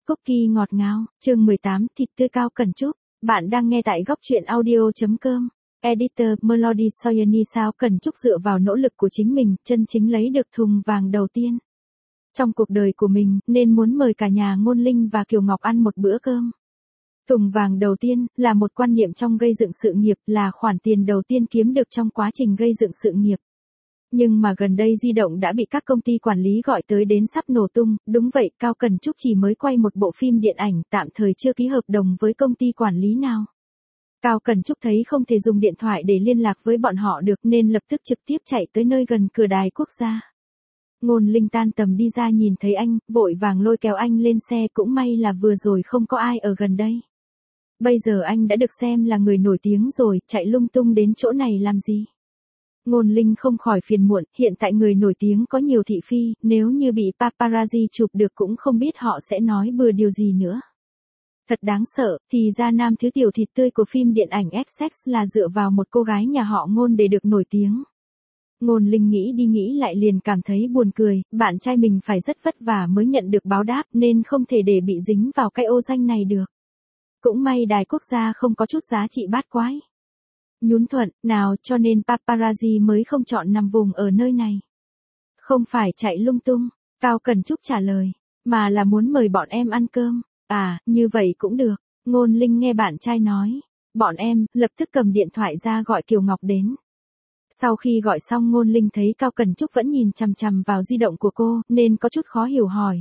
Cookie ngọt ngào, chương 18, thịt tươi Cao Cần Trúc. Bạn đang nghe tại góc truyện audio.com. Editor Melody Soyeni. Cao Cần Trúc dựa vào nỗ lực của chính mình, chân chính lấy được thùng vàng đầu tiên trong cuộc đời của mình, nên muốn mời cả nhà Ngôn Linh và Kiều Ngọc ăn một bữa cơm. Thùng vàng đầu tiên là một quan niệm trong gây dựng sự nghiệp, là khoản tiền đầu tiên kiếm được trong quá trình gây dựng sự nghiệp. Nhưng mà gần đây di động đã bị các công ty quản lý gọi tới đến sắp nổ tung. Đúng vậy, Cao Cần Trúc chỉ mới quay một bộ phim điện ảnh, tạm thời chưa ký hợp đồng với công ty quản lý nào. Cao Cần Trúc thấy không thể dùng điện thoại để liên lạc với bọn họ được, nên lập tức trực tiếp chạy tới nơi gần cửa đài quốc gia. Ngôn Linh tan tầm đi ra nhìn thấy anh, vội vàng lôi kéo anh lên xe, cũng may là vừa rồi không có ai ở gần đây. Bây giờ anh đã được xem là người nổi tiếng rồi, chạy lung tung đến chỗ này làm gì? Ngôn Linh không khỏi phiền muộn, hiện tại người nổi tiếng có nhiều thị phi, nếu như bị paparazzi chụp được cũng không biết họ sẽ nói bừa điều gì nữa. Thật đáng sợ, thì ra nam thứ tiểu thịt tươi của phim điện ảnh XX là dựa vào một cô gái nhà họ Ngôn để được nổi tiếng. Ngôn Linh nghĩ đi nghĩ lại liền cảm thấy buồn cười, bạn trai mình phải rất vất vả mới nhận được báo đáp nên không thể để bị dính vào cái ô danh này được. Cũng may đài quốc gia không có chút giá trị bát quái. Nhún thuận, nào cho nên paparazzi mới không chọn nằm vùng ở nơi này. Không phải chạy lung tung, Cao Cần Trúc trả lời, mà là muốn mời bọn em ăn cơm. À, như vậy cũng được. Ngôn Linh nghe bạn trai nói, bọn em, lập tức cầm điện thoại ra gọi Kiều Ngọc đến. Sau khi gọi xong Ngôn Linh thấy Cao Cần Trúc vẫn nhìn chằm chằm vào di động của cô, nên có chút khó hiểu hỏi.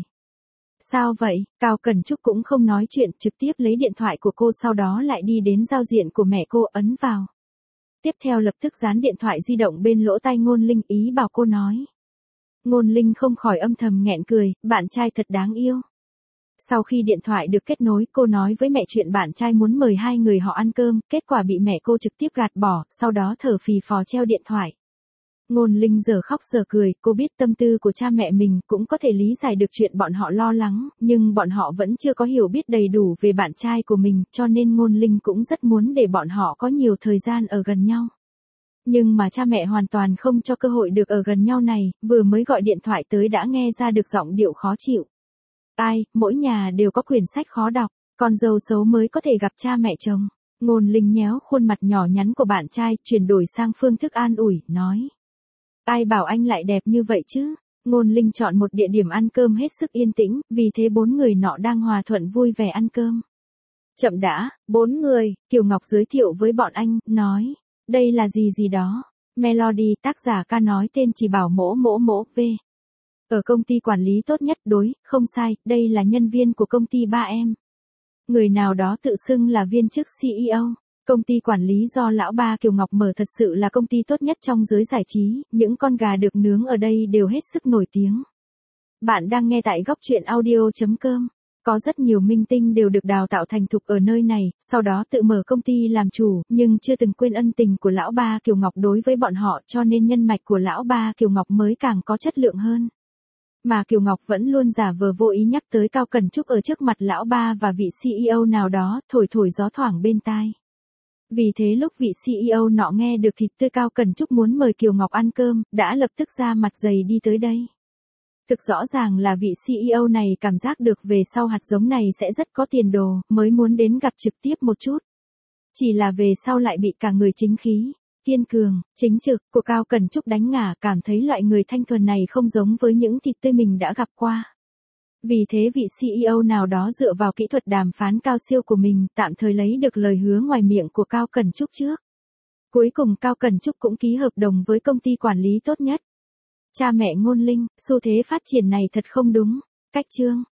Sao vậy? Cao Cần Trúc cũng không nói chuyện, trực tiếp lấy điện thoại của cô, sau đó lại đi đến giao diện của mẹ cô, ấn vào. Tiếp theo lập tức dán điện thoại di động bên lỗ tai Ngôn Linh, ý bảo cô nói. Ngôn Linh không khỏi âm thầm nghẹn cười, bạn trai thật đáng yêu. Sau khi điện thoại được kết nối, cô nói với mẹ chuyện bạn trai muốn mời hai người họ ăn cơm, kết quả bị mẹ cô trực tiếp gạt bỏ, sau đó thở phì phò treo điện thoại. Ngôn Linh giờ khóc giờ cười, cô biết tâm tư của cha mẹ mình, cũng có thể lý giải được chuyện bọn họ lo lắng, nhưng bọn họ vẫn chưa có hiểu biết đầy đủ về bạn trai của mình, cho nên Ngôn Linh cũng rất muốn để bọn họ có nhiều thời gian ở gần nhau. Nhưng mà cha mẹ hoàn toàn không cho cơ hội được ở gần nhau này, vừa mới gọi điện thoại tới đã nghe ra được giọng điệu khó chịu. Ai, mỗi nhà đều có quyển sách khó đọc, con dâu xấu mới có thể gặp cha mẹ chồng. Ngôn Linh nhéo khuôn mặt nhỏ nhắn của bạn trai, chuyển đổi sang phương thức an ủi, nói. Ai bảo anh lại đẹp như vậy chứ? Ngôn Linh chọn một địa điểm ăn cơm hết sức yên tĩnh, vì thế bốn người nọ đang hòa thuận vui vẻ ăn cơm. Chậm đã, bốn người, Kiều Ngọc giới thiệu với bọn anh, nói. Đây là gì đó? Melody, tác giả ca nói tên chỉ bảo mỗ v. Ở công ty quản lý tốt nhất, đối, không sai, đây là nhân viên của công ty ba em. Người nào đó tự xưng là viên chức CEO. Công ty quản lý do lão ba Kiều Ngọc mở thật sự là công ty tốt nhất trong giới giải trí, những con gà được nướng ở đây đều hết sức nổi tiếng. Bạn đang nghe tại góc truyện audio.com. Có rất nhiều minh tinh đều được đào tạo thành thục ở nơi này, sau đó tự mở công ty làm chủ, nhưng chưa từng quên ân tình của lão ba Kiều Ngọc đối với bọn họ, cho nên nhân mạch của lão ba Kiều Ngọc mới càng có chất lượng hơn. Mà Kiều Ngọc vẫn luôn giả vờ vô ý nhắc tới Cao Cần Trúc ở trước mặt lão ba và vị CEO nào đó, thổi gió thoảng bên tai. Vì thế lúc vị CEO nọ nghe được thịt tươi Cao Cần Trúc muốn mời Kiều Ngọc ăn cơm, đã lập tức ra mặt dày đi tới đây. Thực rõ ràng là vị CEO này cảm giác được về sau hạt giống này sẽ rất có tiền đồ, mới muốn đến gặp trực tiếp một chút. Chỉ là về sau lại bị cả người chính khí, kiên cường, chính trực của Cao Cần Trúc đánh ngả, cảm thấy loại người thanh thuần này không giống với những thịt tươi mình đã gặp qua. Vì thế vị CEO nào đó dựa vào kỹ thuật đàm phán cao siêu của mình, tạm thời lấy được lời hứa ngoài miệng của Cao Cần Trúc trước. Cuối cùng Cao Cần Trúc cũng ký hợp đồng với công ty quản lý tốt nhất. Cha mẹ Ngôn Linh, xu thế phát triển này thật không đúng. Cách chương.